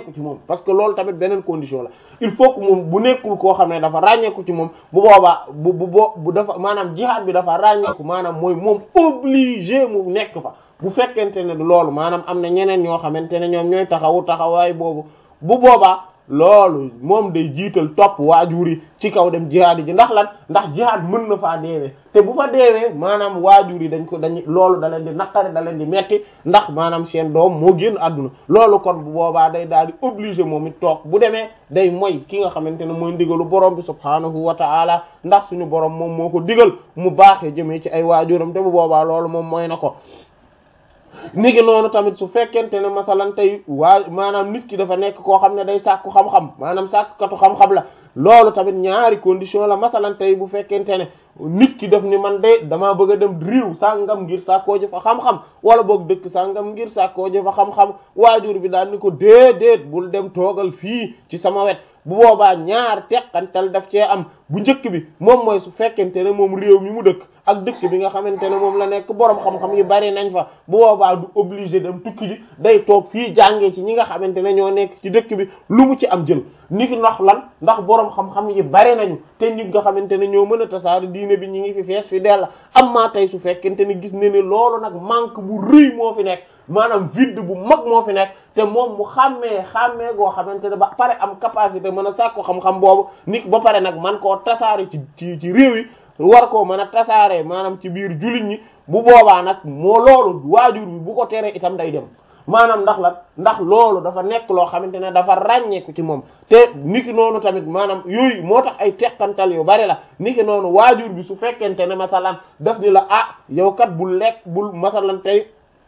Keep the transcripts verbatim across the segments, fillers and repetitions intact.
ràññeeku ci moom parce que loolu tamit beneen condition la il faut que moom bu nekkul koo xam ne dafa ràññeeku ci moom bu boobaa bu bu bu dafa maanaam jihaad bi dafa ràññeeku maanaam mooy moom obligé mu nekk fa bu fekkente ne loolu maanaam am na ñeneen ñoo xamante ne ñoom ñooy taxawu taxawaay boobu bu boobaa loolu moom day jiital topp waajur yi ci kaw dem jihaad ji ndax lan ndax jihaad mën na faa deewee te bu fa deewee maanaam waajur yi dañ ko dañ loolu da leen di naqari da leen di metti ndax maanaam seen doom moo génn àdduna loolu kon bu boobaa day daal di obligé moom it toog bu demee day moy ki nga xamante ne mooy ndigalu borom bi subhaanahu wa ta'ala ndax suñu borom moom moo ko digal mu baaxee jëmee ci ay waajuram te bu boobaa loolu moom mooy na ko niki noonu tamit su fekkente ne masalan tey waa maanaam nit ki dafa nekk koo xam ne day sàkku xam-xam maanaam sàkkukatu xam-xam la loolu tamit ñaari condition la masalan tey bu fekkente ne nit ki def ni man de damaa bëgg a dem réew sàngam ngir sàkkoo ji fa xam-xam wala boog dëkk sàngam ngir sàkkoo ji fa xam-xam waajur bi daal ni ko déedéet bul dem toogal fii ci sama wet bu boobaa ñaar teqantal daf cee am bu njëkk bi moom mooy su fekkente ne moom réew mi mu dëkk ak dëkk bi nga xamante ne moom la nekk boroom xam-xam yi bari nañ fa bu boobaa du obligé dem tukki ji day toog fii jàngee ci ñi nga xamante ne ñoo nekk ci dëkk bi lu mu ci am jël niki ndax lan ndax boroom xam-xam yi bari nañu te ñi nga xamante ne ñoo mën a tasaare diine bi ñi ngi fi fees fi dell am maa tey su fekkente ne gis ne ne loolu nag manque bu rëy moo fi nekk maanaam vide bu mag moo fi nekk te moom mu xàmmee xàmmee goo xamante ne ba pare am capacité mën a sàkku xam-xam boobu nit ba pare nag man koo tasaare ci ci ci réew yi war koo mën a tasaare maanaam ci biir jullit ñi bu boobaa nag moo loolu waajur bi bu ko teree itam day dem maanaam ndax la ndax loolu dafa nekk loo xamante ne dafa ràññeeku ci moom te niki noonu tamit maanaam yooyu moo tax ay teqantal yu bari la niki noonu waajur bi su fekkente ne masalan daf ni la ah yow kat bul lekk bul masalan tey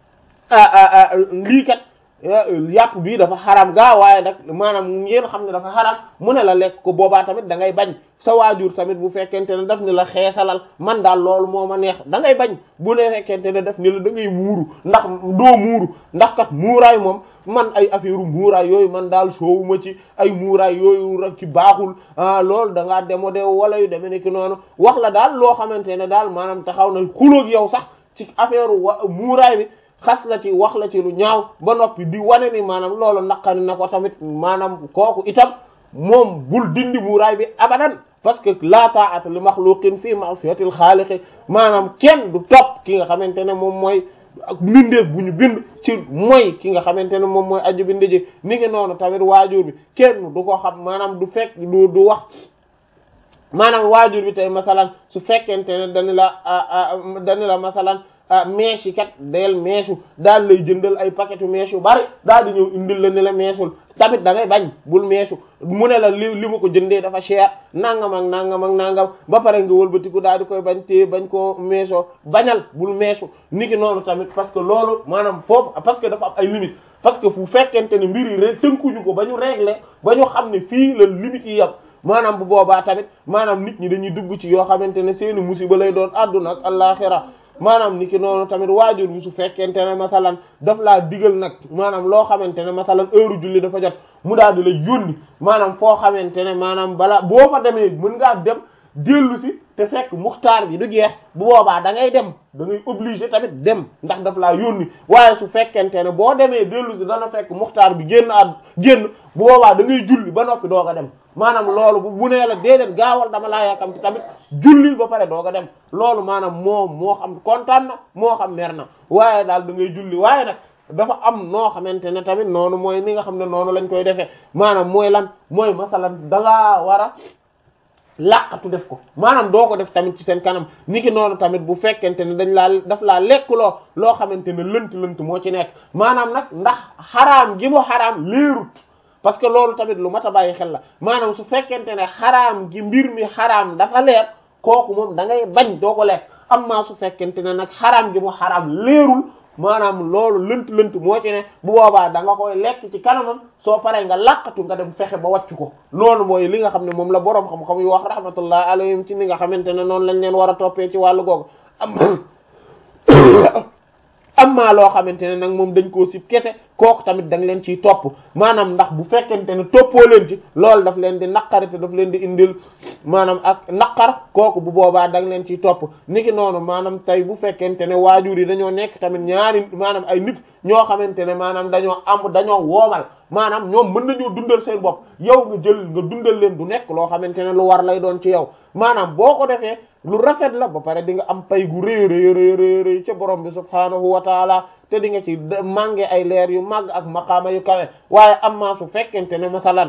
lii kat yàpp bi dafa xaram gaa waaye nag maanaam ngeen xam ne dafa xaram mu ne la lekk ko boobaa tamit da ngay bañ sa waajur tamit bu fekkente ne daf ni la xeesalal man daal loolu moo ma neex da ngay bañ bu ne fekkente ne daf ni la da ngay muuru ndax doo muuru ndax kat muuraay moom man ay affaire muuraay yooyu man daal soowuma ci ay muuraay yooyu rek ci baaxul ah loolu da ngaa demo de wala yu demee nekk noonu wax la daal loo xamante ne daal maanaam taxaw na xulóog yow sax ci affaire wa muuraay bi xas la ci wax la ci lu ñaaw ba noppi di wane ni maanaam loolu naqari na ko tamit maanaam kooku itam moom bul dindi muuraay bi abadan parce que la ta'ata li makhluqin fi ma'siyatil khaliq maanaam kenn du topp ki nga xamante ne moom mooy ak mbindeef bu ñu bind ci mooy ki nga xamante ne moom mooy aju bind ji ni ngi noonu tamit waajur bi kenn du ko xam maanaam du fekk du du wax maanaam waajur bi tey masalan su fekkente ne dañu la dañu la masalan mèche yi kat del mèche daal lay jëndal ay paquetu mèche yu bari daal di ñëw indil la ne la mècheul tamit da ngay bañ bul mèche mu ne la li li ma ko jëndee dafa cher nangam ak nangam ak nangam ba pare nga wëlbatiku daal di koy bañ te bañ koo mèche bañal bul mèche niki noonu tamit parce que loolu maanaam foofu parce que dafa am ay limites parce que fu fekkente ne mbir yi rek tënkuñu ko ba ñu régler ba ñu xam ne fii la limites yi yam maanaam bu boobaa tamit maanaam nit ñi dañuy dugg ci yoo xamante ne seeni musiba lay doon àdduna ak àllaxira maanaam ni ki noonu tamit waajur bi su fekkente ne masalan daf laa digal nag maanaam loo xamante ne masalan heure julli dafa jot mu daal di la yónni maanaam foo xamante ne maanaam bala boo fa demee mën ngaa dem dellu si te fekk muxtaar bi du jeex bu boobaa da ngay dem da ngay obligé tamit dem ndax daf laa yónni waaye su fekkente ne boo demee dellu si dana fekk muxtaar bi génn at génn bu boobaa da ngay julli ba noppi doog a dem maanaam loolu bu bu nee la déedéet gaawal dama laa yaakam ci tamit jullil ba pare doog a dem loolu maanaam moom moo xam kontaan na moo xam mer na waaye daal da ngay julli waaye nag dafa am noo xamante ne tamit noonu mooy ni nga xam ne noonu lañ koy defee maanaam mooy lan mooy masalan da ngaa war a làqatu def ko maanaam doo ko def tamit ci seen kanam niki noonu tamit bu fekkente ne dañ laa daf laa lekkuloo loo xamante ne lënt lënt moo ci nekk maanaam nag ndax xaraam gi mu xaraam leerut parce que loolu tamit lu mat a bàyyi xel la maanaam su fekkente ne xaraam gi mbir mi xaraam dafa leer kooku moom da ngay bañ doo ko lekk amma su fekkente ne nag xaraam gi mu xaraam leerul maanaam loolu lënt lënt moo ci ne bu boobaa da nga koy lekk ci kanamam soo paree nga làqatu nga dem fexe ba wàccu ko loolu mooy li nga xam ne moom la boroom xam-xam yu wax rahmatullah alayhim ci ni nga xamante ne noonu lañ leen war a toppee ci wàllu googu am amma loo xamante ne nag moom dañ koo sib kese kooku tamit da nga leen ciy topp maanaam ndax bu fekkente ne toppoo leen ci loolu daf leen di naqari te daf leen di indil maanaam ak naqar kooku bu boobaa da nga leen ciy topp niki noonu maanaam tey bu fekkente ne waajur yi dañoo nekk tamit ñaari maanaam ay nit ñoo xamante ne maanaam dañoo am dañoo woomal maanaam ñoom mën nañoo dundal seen bopp yow nga jël nga dundal leen du nekk loo xamante ne lu war lay doon ci yow maanaam boo ko defee lu rafet la ba pare di nga am pay gu rëy rëy rëy rëy ca borom bi subhaanahu wa taala te di nga ci mànge ay leer yu màgg ak maqaama yu kawe waaye am maa su fekkente ne masalan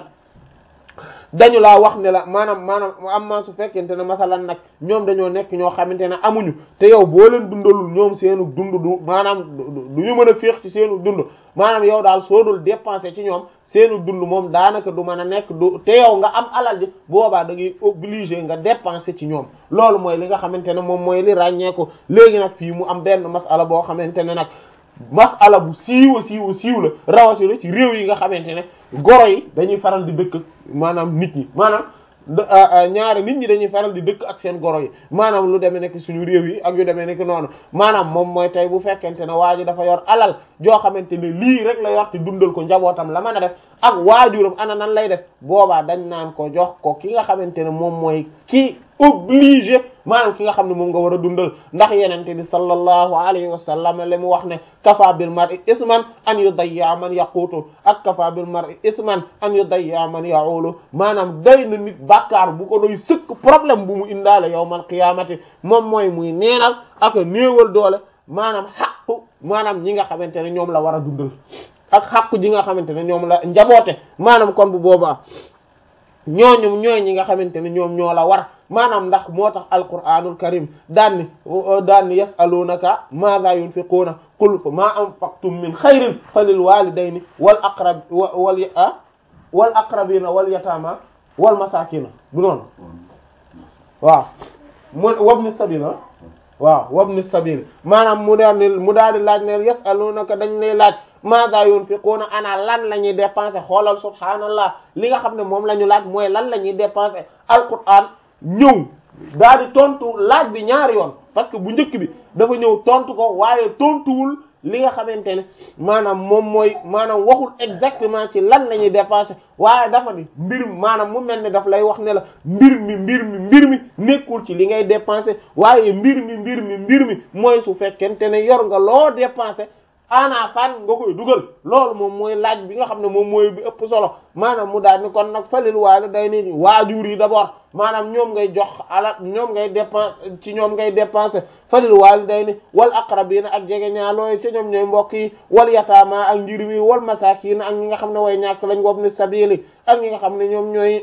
dañu laa wax ne la maanaam maanaam am maa su fekkente ne masalan nag ñoom dañoo nekk ñoo xamante ne amuñu te yow boo leen dundalul ñoom seenu dund du maanaam du ñu mën a féex ci seenu dund maanaam yow daal soo dul dépenser ci ñoom seenu dund moom daanaka du mën a nekk du te yow nga am alal ji boobaa da ngay obligé nga dépenser ci ñoom loolu mooy li nga xamante ne moom mooy li ràññeeku léegi nag fii mu am benn masala boo xamante ne nag masala bu siiwa siiwa siiw la rawatina ci réew yi nga xamante ne goro yi dañuy faral di dëkk maanaam nit ñi maanaam ñaari nit ñi dañuy faral di dëkk ak seen goro yi maanaam lu demee nekk suñu réew yi ak yu demee nekk noonu maanaam moom mooy tey bu fekkente ne waa ji dafa yor alal joo xamante ne lii rek la yor te dundal ko njabootam la mën a def ak waajuram ana nan lay def boobaa dañ naan ko jox ko ki nga xamante ne moom mooy ki obligé maanaam ki nga xam ne moom nga war a dundal ndax yenente bi sallallahu alayhi wa sallam la mu wax ne kafa bil mar'i isman an yudayya man yaqutu ak kafa bil mar'i isman an yudayya man ya'ulu maanaam day na nit bàkkaar bu ko doy sëkk problème bu mu indaale yawmal qiyamati moom mooy muy neenal ak néewal doole maanaam xaqu maanaam ñi nga xamante ne ñoom la war a dundal ak xaqu ji nga xamante ne ñoom la njaboote maanaam kon bu boobaa ñooñu ñooy ñi nga xamante ne ñoom ñoo la war maanaam ndax moo tax alquranul karim daan ni daan ni yasalunaka madha yunfiquna qul ma anfaqtum min xayrin falil walidayni wal aqrab wal wal aqrabina wal yatama wal masakina bu noonu waaw mu wabni sabila waaw wabni sabil maanaam mu daal di mu daal di laaj ne yasalunaka dañ lay laaj maada yunfiquna ana lan la ñuy dépenser xoolal subhaanallah li nga xam ne moom la ñu laaj mooy lan la ñuy dépenser alquran ñëw daal di tontu laaj bi ñaari yoon parce que bu njëkk bi dafa ñëw tontu ko waaye tontuwul li nga xamante ne maanaam moom mooy maanaam waxul exactement ci lan la ñuy dépenser waaye dafa ni mbir maanaam mu mel ne daf lay wax ne la mbir mi mbir mi mbir mi nekkul ci li ngay dépenser waaye mbir mi mbir mi mbir mi mooy su fekkente ne yor nga loo dépenser ana fan nga koy dugal loolu moom mooy laaj bi nga xam ne moom mooy bi ëpp solo maanaam mu daal ni kon nag falil waalidayni waajur yi d'abord maanaam ñoom ngay jox ala ñoom ngay dépenser ci ñoom ngay dépenser falil waalidayni wal aqrabina ak jege ñaalooy ci ñoom ñooy mbokk yi wal yataama ak njir wi wal masaakin ak ñi nga xam ne way ñàkk lañ wob ni sabili ak ñi nga xam ne ñoom ñooy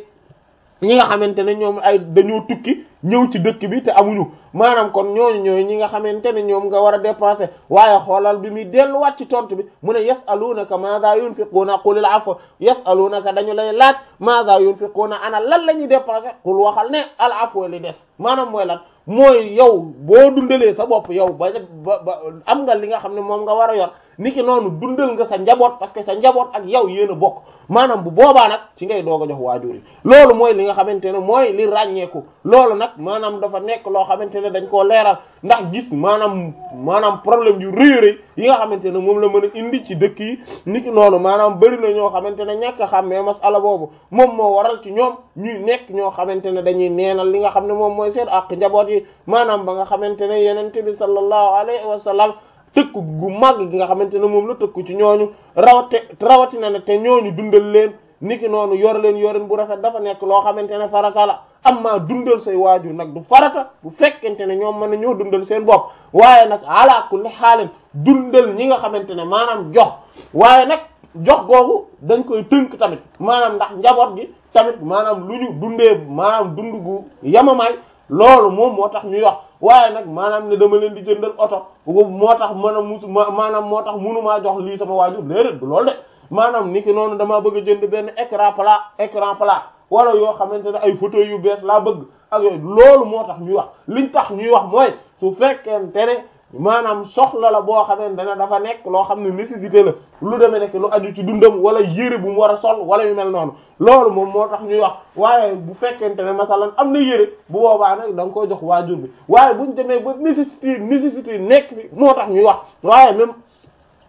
ñi nga xamante ne ñoom ay dañoo tukki ñëw ci dëkk bi te amuñu maanaam kon ñooñu ñooy ñi nga xamante ne ñoom nga war a dépenser waaye xoolal bi muy delluwaat ci tontu bi mu ne yasalunaka maadha yunfiquna qulil afwa yasalunaka dañu lay laaj maadha yunfiquna ana lan la ñuy dépenser qul waxal ne al afwa li des maanaam mooy lan mooy yow boo dundalee sa bopp yow ba ba am nga li nga xam ne moom nga war a yor niki noonu dundal nga sa njaboot parce que sa njaboot ak yow yéen a bokk maanaam bu boobaa nag ci ngay doog a jox waajur yi loolu mooy li nga xamante ne mooy li ràññeeku loolu nag maanaam dafa nekk loo xamante ne dañ koo leeral ndax gis maanaam maanaam problème yu rëy rëy yi nga xamante ne moom la mën a indi ci dëkk yi niki noonu maanaam bari na ñoo xamante ne ñàkk a xàmmee masala boobu moom moo waral ci ñoom ñuy nekk ñoo xamante ne dañuy neenal li nga xam ne moom mooy seen ak njaboot yi maanaam ba nga xamante ne yenente bi sallallahu alayhi wa sallam tëkku gu màgg gi nga xamante ne moom la tëkku ci ñooñu rawate rawatina ne te ñooñu dundal leen niki noonu yor leen yorin bu rafet dafa nekk loo xamante ne farata la amma dundal say waajur nag du farata bu fekkente ne ñoom mën na ñoo dundal seen bopp waaye nag ala kulli xaalin dundal ñi nga xamante ne maanaam jox waaye nag jox googu dañ koy tënk tamit maanaam ndax njaboot gi tamit maanaam lu ñu dundee maanaam dund gu yamamaay loolu moom moo tax ñuy wax waaye nag maanaam ne dama leen di jëndal oto moo tax mën a mus maanaam moo tax munumaa jox lii sama waajur déedéet du loolu de maanaam ni ki noonu damaa bëgg a jënd benn écran plat écran plat wala yoo xamante ne ay fauteuils yu bees laa bëgg ak yooyu loolu moo tax ñuy wax liñ tax ñuy wax mooy su fekkente ne maanaam soxla la boo xamante ne dafa nekk loo xam ne nécessité la lu demee nekk lu aju ci dundam wala yére bu mu war a sol wala yu mel noonu loolu moom moo tax ñuy wax waaye bu fekkente ne masalan am na yére bu boobaa nag da nga koy jox waajur bi waaye buñ demee ba nécessité nécessité nekk fi moo tax ñuy wax waaye même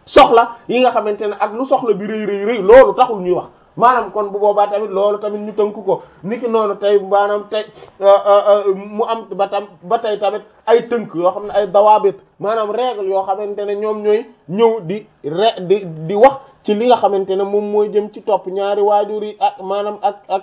soxla yi nga xamante ne ak lu soxla bi rëy rëy rëy loolu taxul ñuy wax maanaam kon bu boobaa tamit loolu tamit ñu tënk ko niki noonu tey maanaam tey mu am ba tam ba tey tamit ay tënk yoo xam ne ay dawaabit maanaam règle yoo xamante ne ñoom ñooy ñëw di re di di wax ci li nga xamante ne moom mooy jëm ci topp ñaari waajur yi ak maanaam ak ak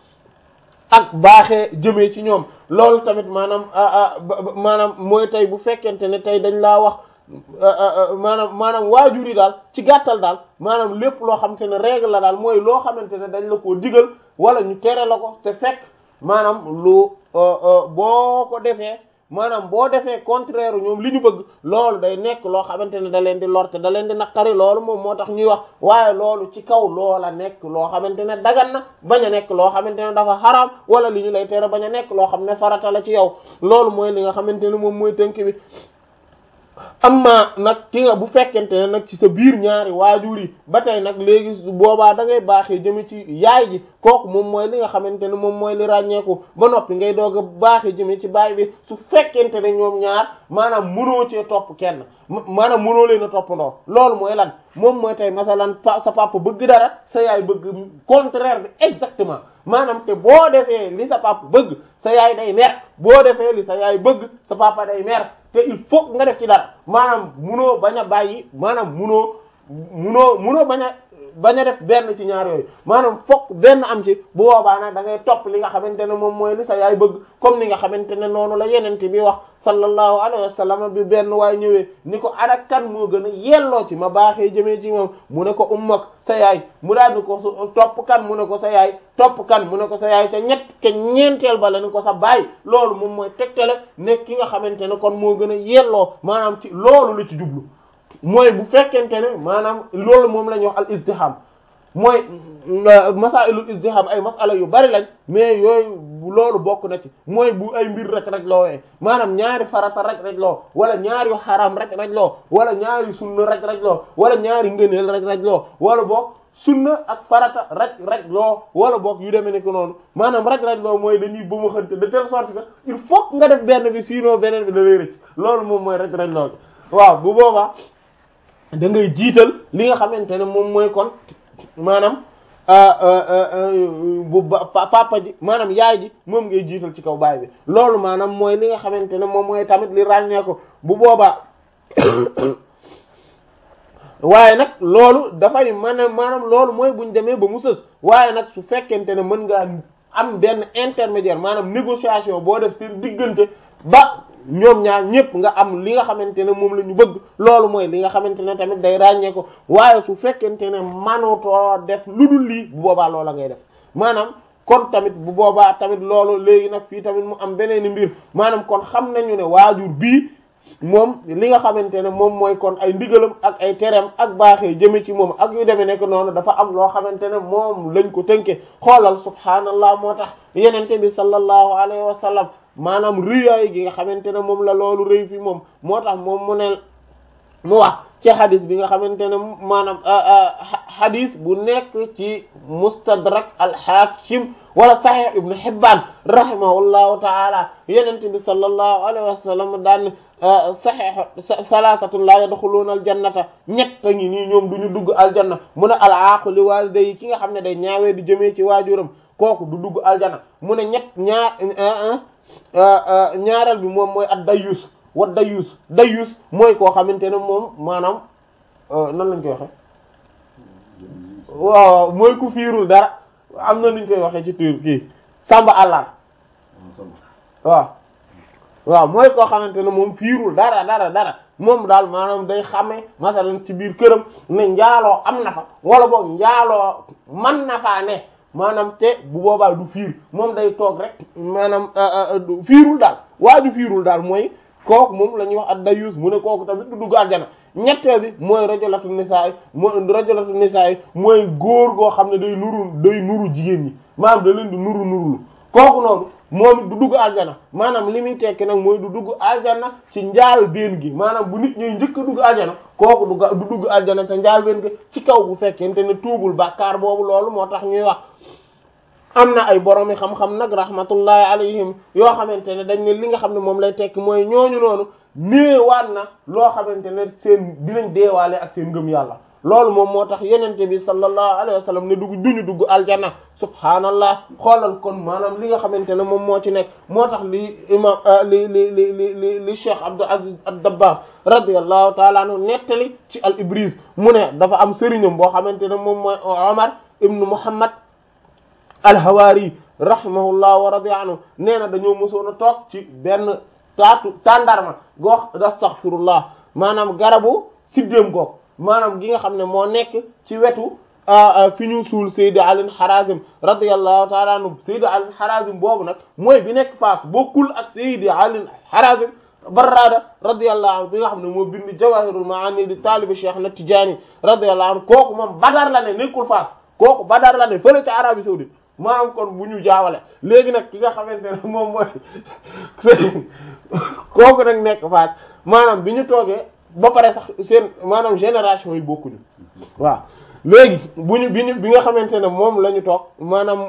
ak baaxee jëmee ci ñoom loolu tamit maanaam maanaam mooy tey bu fekkente ne tey dañ laa wax maanaam maanaam waajur yi daal ci gàttal daal maanaam lépp loo xamante ne règle la daal mooy loo xamante ne dañ la koo digal wala ñu tere la ko te fekk maanaam lu boo ko defee maanaam boo defee contraire ñoom li ñu bëgg loolu day nekk loo xamante ne da leen di lor te da leen di naqari loolu moom moo tax ñuy wax waaye loolu ci kaw loola nekk loo xamante ne dagan na bañ a nekk loo xamante ne dafa xaraam wala li ñu lay tere bañ a nekk loo xam ne farata la ci yow loolu mooy li nga xamante ne moom mooy tënk bi. amma nag ki nga bu fekkente ne nag ci sa biir ñaari waajur yi ba tey nag léegi boobaa da ngay baaxee jëme ci yaay ji kooku moom mooy li nga xamante ne moom mooy li ràññeeku ba noppi ngay doog a baaxee jëme ci baay bi su fekkente ne ñoom ñaar maanaam mënoo cee topp kenn maanaam mënoo leen a toppandoo loolu mooy lan moom mooy tey masalan sa papa bëgg dara sa yaay bëgg contraire bi exactement maanaam te boo defee li sa papa bëgg sa yaay day mer boo defee li sa yaay bëgg sa papa day mer te il faut nga def ci dara maanaam munoo bañ a bàyyi maanaam munoo munoo munoo bañ a bañ a def benn ci ñaar yooyu maanaam fokk benn am ci bu boobaa nag da ngay topp li nga xamante ne moom mooy li sa yaay bëgg comme ni nga xamante ne noonu la yenente bi wax sallallahu alayhi wa sallam bi benn waay ñëwee ni ko ana kan moo gën a yelloo ci ma baaxee jëmee ci moom mu ne ko ummak sa yaay mu daal di ko topp kan mu ne ko sa yaay topp kan mu ne ko sa yaay te ñett te ñeenteel ba la ni ko sa baay loolu moom mooy tegtale nekk ki nga xamante ne kon moo gën a yelloo maanaam ci loolu la ci jublu mooy bu fekkente ne maanaam loolu moom la ñuy wax al izdiham mooy masailul izdiham ay masala yu bari lañ mais yooyu loolu bokk na ci mooy bu ay mbir rek rek loowee maanaam ñaari farata rek rek loo wala ñaari xaraam rek rek loo wala ñaari sunna rek rek loo wala ñaari ngëneel rek rek loo wala boog sunna ak farata rek rek loo wala boog yu demee ne ko noonu maanaam rek rek loo mooy dañuy ba ma xante de telle sorte que il faut nga def benn bi sinon beneen bi da lay rëcc loolu moom mooy rek rek loo waaw bu boobaa da ngay jiital li nga xamante ne moom mooy kon maanaam bu papa ji maanaam yaay ji moom ngay jiital ci kaw baay bi loolu maanaam mooy li nga xamante ne moom mooy tamit li ràññee ko bu boobaa waaye nag loolu dafay mën a maanaam loolu mooy buñ demee ba mu sës waaye nag su fekkente ne mën ngaa am benn intermédiaire maanaam négociation boo def seen diggante ba ñoom ñaar ñëpp nga am li nga xamante ne moom la ñu bëgg loolu mooy li nga xamante ne tamit day ràññee ko waaye su fekkente ne manutoo def lu dul lii bu boobaa loola ngay def maanaam kon tamit bu boobaa tamit loolu léegi nag fii tamit mu am beneen mbir maanaam kon xam nañu ne waajur bii moom li nga xamante ne moom mooy kon ay ndigalam ak ay tereem ak baaxee jëme ci moom ak yu demee nekk noonu dafa am loo xamante ne moom lañ ko tënke xoolal subhaanallah moo tax yenente bi sallallahu alayhi wa sallam maanaam rëyaay gi nga xamante ne moom la loolu rëy fi moom moo tax moom mu ne mu wax ci xadis bi nga xamante ne maanaam xadis bu nekk ci mustadrak al-Hakim wala Sahih Ibn Hibban rahimahullahu ta'ala yenente bi sallallahu alayhi wa sallam daan sahih salaasatun la yadxuluuna aljannata ñett ngi nii ñoom du ñu dugg aljanna mu ne al-aaqu li waalidayhi ki nga xam ne day ñaawee di jëmee ci waajuram kooku du dugg aljanna mu ne ñett ñaar ñaareel bi moom mooy ad dayus wa dayus dayus mooy koo xamante ne moom maanaam nan lañ koy waxe waaw mooy ku fiirul dara am na nuñ koy waxee ci tur kii samba àllar waaw waaw mooy koo xamante ne moom fiirul dara dara dara moom daal maanaam day xame masalan ci biir këram ne njaaloo am na fa wala boog njaaloo man na faa ne maanaam te bu boobaa du fiir moom day toog rek maanaam fiirul daal waa du fiirul daal mooy kooku moom la ñuy wax ad-dayus mu ne kooku tamit du dugg aljana ñetteel bi mooy rajulatu nisaa mooy rajulatu nisaa mooy góor goo xam ne day nuru day nuru jigéen ñi maanaam da leen di nuru nurulu kooku noonu moom it du dugg aljana maanaam li muy tekki nag mooy du dugg aljana ci njaal benn gi maanaam bu nit ñuy njëkk a dugg aljana kooku du du dugg aljana te njaal benn gi ci kaw bu fekkente ne tuubul bàkkaar boobu loolu moo tax ñuy wax. am na ay boroomi xam-xam nag rahmatullahi alayhim yoo xamante ne dañ ne li nga xam ne moom lay tekki mooy ñooñu noonu néewaan na loo xamante ne seen dinañ deewaale ak seen ngëm yàlla loolu moom moo tax yenente bi sallallahu alayhi wa sallam ne dugg duñu dugg aljanna subhaanallah xoolal kon maanaam li nga xamante ne moom moo ci nekk moo tax li imam li li li li li li Cheikh Abdul Aziz ad-Dabbagh radiyallahu ta'ala anhu nettali ci al Ibriz mu ne dafa am sëriñam boo xamante ne moom mooy Omar ibnu Muhammad al-Hawari rahimahullah wa radiya anhu nee na dañoo mësoon a toog ci benn taatu tàndarma gox astaghfirullah maanaam garabu siddéem goog maanaam gi nga xam ne moo nekk ci wetu fi ñu suul Seydi Ali Harazim radiyallahu ta'ala anhu Seydi Ali Harazim boobu nag mooy bi nekk Faas bokkul ak Seydi Ali Harazim Barrada radiyallahu anhu bi nga xam ne moo bind Jawahirul Ma'ani di taalibi Cheikh na Tijaani radiyallahu anhu kooku moom Badar la ne nekkul Faas kooku Badar la ne fële ca Arabie saoudite maanaam kon bu ñu jaawale léegi nag ki nga xamante ne moom mooy kooku nag nekk Faas maanaam bi ñu toogee ba pare sax seen maanaam génération yi bokkuñu waaw léegi bu ñu bi ñu bi nga xamante ne moom la ñu toog maanaam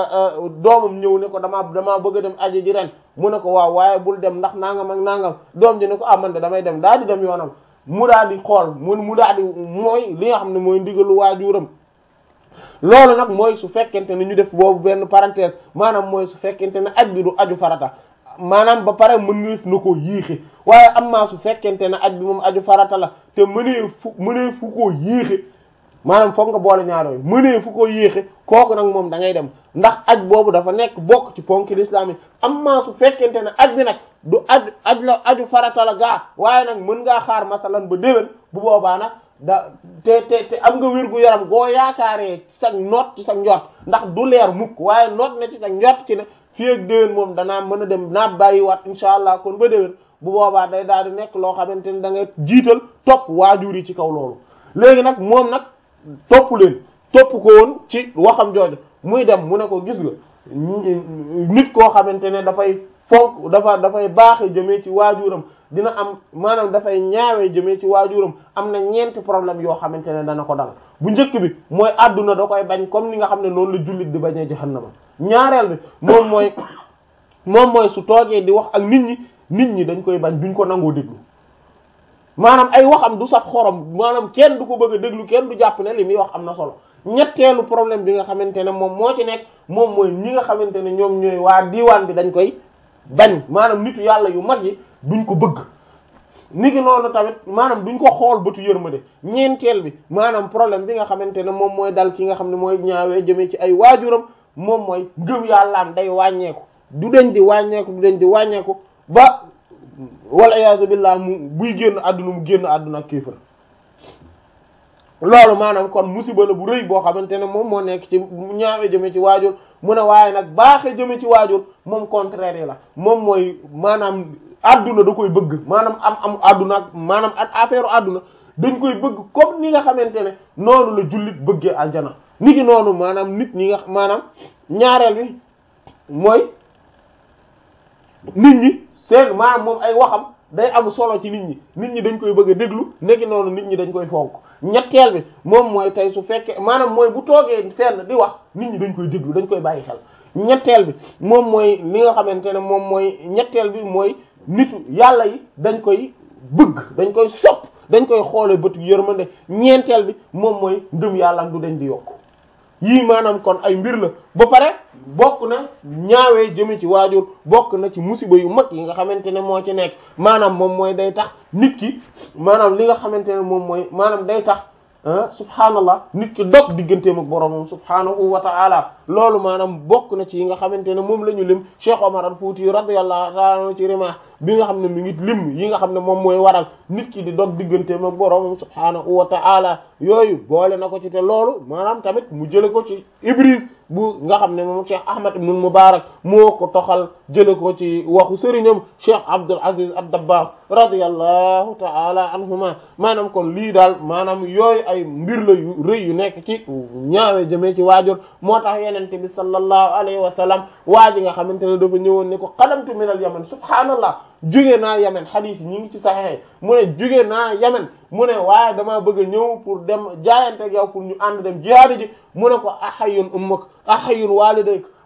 doomam ñëw ne ko damaa damaa bëgg a dem aji ji ren mu ne ko waaw waaye bul dem ndax nangam ak nangam doom ji ne ko ah man de damay dem daal di dem yoonam mu daal di xool mu mu daal di mooy li nga xam ne mooy ndigalu waajuram loolu nag mooy su fekkente ne ñu def boobu benn parenthèse maanaam mooy su fekkente ne aj bi du aju farata maanaam ba pare mën na ko yéexe waaye am maa su fekkente ne aj bi moom aju farata la te mënee fu mënee fu koo yéexe maanaam foog nga boole ñaar yooyu mënee fu koo yéexe kooku nag moom da ngay dem ndax aj boobu dafa nekk bokk ci ponki l'islam yi am maa su fekkente ne aj bi nag du aj aj la aju farata la gaa waaye nag mën ngaa xaar masalan ba déwén bu boobaa nag da te te te am nga wér gu yaram goo yaakaaree ci sa noot ci sa njort ndax du leer mukk waaye noot na ci sa njort ci ne fii ak déwén moom danaa mën a dem naa bàyyiwaat incha allah kon ba déwén bu boobaa day daal di nekk loo xamante ni da ngay jiital topp waajur yi ci kaw loolu léegi nag moom nag topp leen topp ko woon ci waxam jooju muy dem mu ne ko gis nga nit koo xamante ne dafay fonk dafa dafay baaxe jëmee ci waajuram dina am maanaam dafay ñaawee jëmee ci waajuram am na ñeenti problème yoo xamante ne dana ko dal bu njëkk bi mooy àdduna da koy bañ comme ni nga xam ne noonu la jullit di bañee jahannama ñaareel bi moom mooy moom mooy su toogee di wax ak nit ñi nit ñi dañ koy bañ duñ ko nangoo déglu maanaam ay waxam du sax xorom maanaam kenn du ko bëgg a déglu kenn du jàpp ne li muy wax am na solo ñetteelu problème bi nga xamante ne moom moo ci nekk moom mooy ñi nga xamante ne ñoom ñooy waa diiwaan bi dañ koy bañ maanaam nitu yàlla yu mag yi duñ ko bëgg ni ki noonu tamit maanaam duñ ko xool bëtu yërmande ñeenteel bi maanaam problème bi nga xamante ne moom mooy dal ki nga xam ne mooy ñaawee jëmee ci ay waajuram moom mooy ngëm yàllaam day wàññeeku du deñ di wàññeeku du deñ di wàññeeku ba wal iyaazu billah mu buy génn àdduna mu génn àdduna ak kéefër loolu maanaam kon musiba la bu rëy boo xamante ne moom moo nekk ci ñaawe jëme ci waajur mu ne waaye nag baaxe jëme ci waajur moom contraire la moom mooy maanaam adduna da koy bëgg maanaam am am adduna ak maanaam affaire adduna dañ koy bëgg comme ni nga xamante ne noonu la jullit bëggee aljana ni ki noonu maanaam nit ñi nga maanaam ñaareel bi mooy nit ñi seen maanaam moom ay waxam day am solo ci nit ñi nit ñi dañ koy bëgg a déglu nekki noonu nit ñi dañ koy fonk ñetteel bi moom mooy tey su fekkee maanaam mooy bu toogee fenn di wax nit ñi dañ koy déglu dañ koy bàyyi xel ñetteel bi moom mooy li nga xamante ne moom mooy ñetteel bi mooy nitu yàlla yi dañ koy bëgg dañ koy sopp dañ koy xoole bëtu yërmande ñeenteel bi moom mooy ngëm yàllam du dañ di yokk yii maanaam kon ay mbir la ba pare bokk na ñaawee jëme ci waajur bokk na ci musiba yu mag yi nga xamante ne moo ci nekk maanaam moom mooy day tax nit ki maanaam li nga xamante ne moom mooy maanaam day tax subhaanallah nit ki dog digganteem ak boromam subhaanahu wa ta'ala loolu maanaam bokk na ci yi nga xamante ne moom la ñu lim Cheikh Omar al-Fouti radiyallahu ta'ala anhu ci Rimah bi nga xam ne mi ngi lim yi nga xam ne moom mooy waral nit ki di dog digganteem ak boromam subhaanahu wa ta'ala yooyu boole na ko ci te loolu maanaam tamit mu jële ko ci Ibriz bu nga xam ne moom Cheikh Ahmad ibn al-Mubarak moo ko toxal jële ko ci waxu sëriñam Cheikh Abdul Aziz ad-Dabbagh radiyallahu ta'ala anhuma maanaam kon lii daal maanaam yooyu ay mbir la yu rëy yu nekk ci ñaawe jëmee ci waajur moo tax yenente bi sallallahu alayhi wa sallam waa ji nga xamante ne dafa ñëwoon ne ko qadamtu min al yaman subhaanallah jóge naa yamen xadiis yi ñi ngi ci saxexe mu ne jóge naa yamen mu ne waaye damaa bëgg a ñëw pour dem jaayante ak yow pour ñu ànd dem jihaad ji mu ne ko ahayun ummuk ahayun walidayk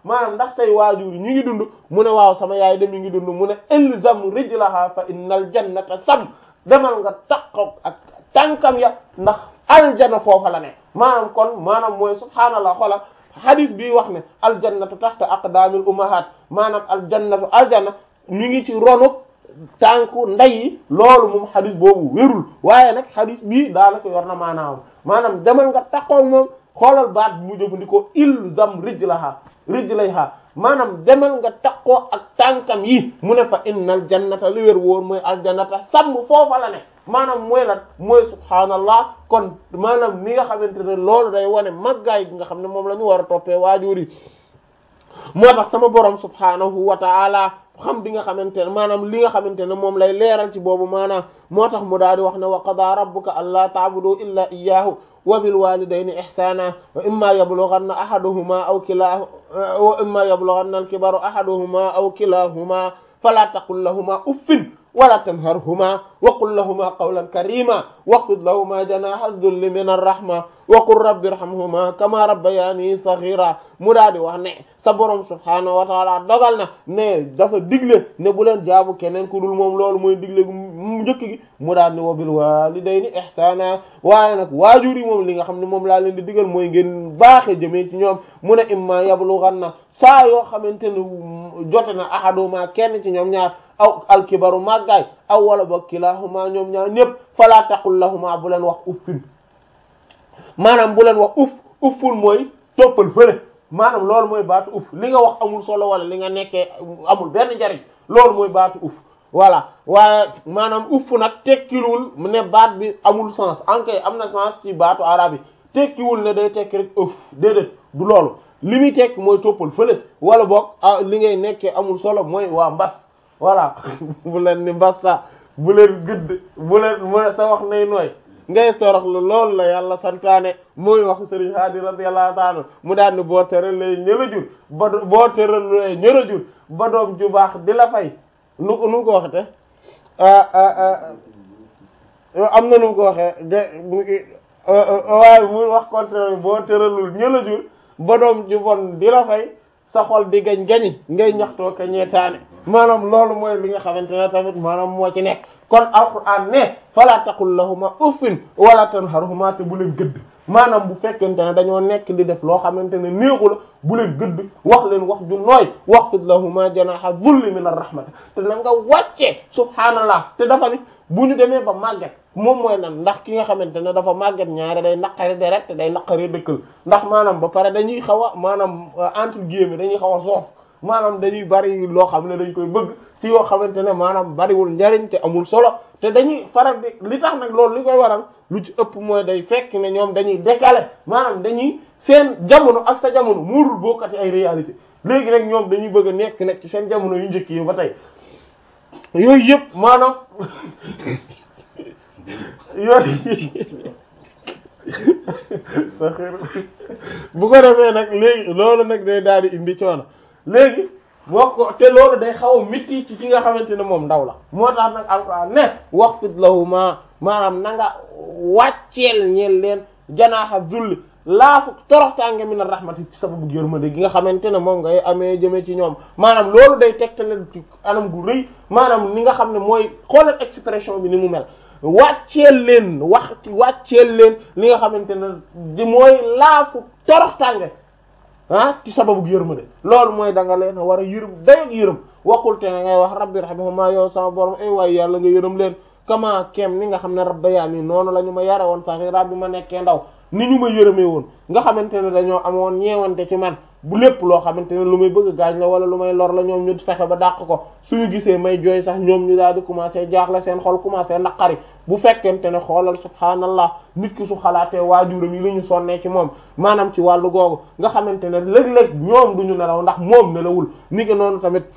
maanaam ndax say waajur ñi ngi dund mu ne waaw sama yaay de mi ngi dund mu ne ilzam rijlaha fa innal jannata sam demal nga takko ak tànkam ya ndax aljana foofa la ne maanaam kon maanaam mooy subhaanallah xoolal hadis bii wax ne aljannatu tahta aqdamil ummahat maanaam aljannatu aljana ñu ngi ci ronu tànku ndey yi loolu moom hadis boobu wérul waaye nag hadis bii daanaka yor na maanaam maanaam demal nga takkoo moom xoolal baat bi mu jëfandikoo ilzam rijlaha rijlayha maanaam demal nga takkoo ak tànkam yi mu ne fa innal jannata li wér wóor mooy aljannata sàmm foofa la ne maanaam mooy lan mooy subhaanallah kon maanaam ni nga xamante ne loolu day wane màggaay gi nga xam ne moom la ñu war a toppee waajur yi moo tax sama borom subhaanahu wa ta'ala xam bi nga xamante ne maanaam li nga xamante ne moom lay leeral ci boobu maanaam moo tax mu daal di wax ne wa qadaa rabbuka allaa ta'budu illaa iyyaahu wa bil walidayni ihsana wa imma yablughanna ahaduhuma aw kilahuma wa imma yablughanna al-kibaru ahaduhuma aw kilahuma fala taqul lahuma uffin wala tanharhuma wa qul lahuma qawlan karima waqfid lahuma janaha dhulli min ar-rahma wa qul rabbi irhamhuma kama rabbayani saghira mu daal di wax ne sa borom subhaanahu wa ta'ala dogal na ne dafa digle ne bu leen jaamu keneen ku dul moom loolu mooy digle gu mu njëkk gi mu daal ni wa bil walidayni ihsana waaye nag waajur yi moom li nga xam ne moom laa leen di digal mooy ngeen baaxe jëmee ci ñoom mu ne imma yablughanna saa yoo xamante ne jote na ahaduma kenn ci ñoom ñaar aw alkibaru màggaay aw wala ba kilahuma ñoom ñaar ñëpp fala taqul lahuma bu leen wax uffin maanaam bu leen wax uff ufful mooy toppal fële maanaam loolu mooy baatu uff li nga wax amul solo wala li nga nekkee amul benn njariñ loolu mooy baatu uff voilà waaye maanaam uff nag tekkiwul ne baat bi amul sens ankay am na sens ci baatu arabe yi tekkiwul ne day tekki rek uff déedéet du loolu li muy tekki mooy toppal fële wala boog li ngay nekkee amul solo mooy waa mbas voilà bu leen ni mbas sa bu leen gëdd bu leen mu sa wax nay nooy ngay torox lu loolu la yàlla santaane muy wax Serigne Hadi radiyallahu ta'ala mu daan ni boo tëral lay ñëla jur ba boo tëral lay ñëla jur ba doom ju baax di la fay nu nu ko waxete am na nu ko waxee de waaye muy wax contraire boo tëralul ñëla jur ba doom ju bon di la fay sa xol di gañ gañi ngay ñaxtoo ka ñeetaane maanaam loolu mooy li nga xamante ne tamit maanaam moo ci nekk kon alquran ne fala taqul lahuma uffin wala tanharhuma te bu leen gëdd maanaam bu fekkente ne dañoo nekk di def loo xamante ne néexu la bu leen gëdd wax leen wax ju nooy waqfid lahuma janaha dhulli min ar-rahmati te na nga wàccee subhaanallah te dafa ni bu ñu demee ba màgget moom mooy nan ndax ki nga xamante ne dafa màgget ñaare day naqari deret te day naqari dëkkal ndax maanaam ba pare dañuy xaw a maanaam entre guillemets dañuy xaw a soof maanaam dañuy bari loo xam ne dañ koy bëgg ci yoo xamante ne maanaam bariwul njariñ te amul solo te dañuy faral di li tax nag loolu li koy waral lu ci ëpp mooy day fekk ne ñoom dañuy décaler maanaam dañuy seen jamono ak sa jamono muurul bokkati ay réalité léegi nag ñoom dañuy bëgg a nekk nekk ci seen jamono yu njëkk yi ba tey yooyu yëpp maanaam yooyu saxir bu ko defee nag léegi loolu nag day daal di indi coono léegi wax ko te loolu day xaw a métti ci ki nga xamante ne moom ndaw la moo tax nag alquran ne waqfid lahuma maanaam na nga wàcceel ñeel leen janaaxa zulli laafu toroxtaange min ar-rahmati ci sababu yërmande gi nga xamante ne moom ngay amee jëmee ci ñoom maanaam loolu day tegtale ci anam gu rëy maanaam ni nga xam ne mooy xoolal expression bi ni mu mel wàcceel leen wax wàcceel leen li nga xamante ne di mooy laafu toroxtaange ah ci sababu yërmande loolu mooy da nga leen war a yërëm day yërëm waxul te ne ngay wax rabbi rahimahuma yow sama borom ay waaye yàlla nga yërëm leen kama kem ni nga xam ne rabbayani noonu la ñu ma yare woon sax rabbi ma nekkee ndaw ni ñu ma yërëmee woon nga xamante ne dañoo amoon ñeewante ci man bu lépp loo xamante ne lu may bëgg gaañ la wala lu may lor la ñoom ñu fexe ba dàq ko suñu gisee may jooy sax ñoom ñu daal di commencé jaaxle seen xol commencé naqari bu fekkente ne xoolal subhaanallah nit ki su xalaatee waajuram yi li ñu sonnee ci moom maanaam ci wàllu googu nga xamante ne léeg-léeg ñoom duñu nelaw ndax moom nelawul ni ki noonu tamit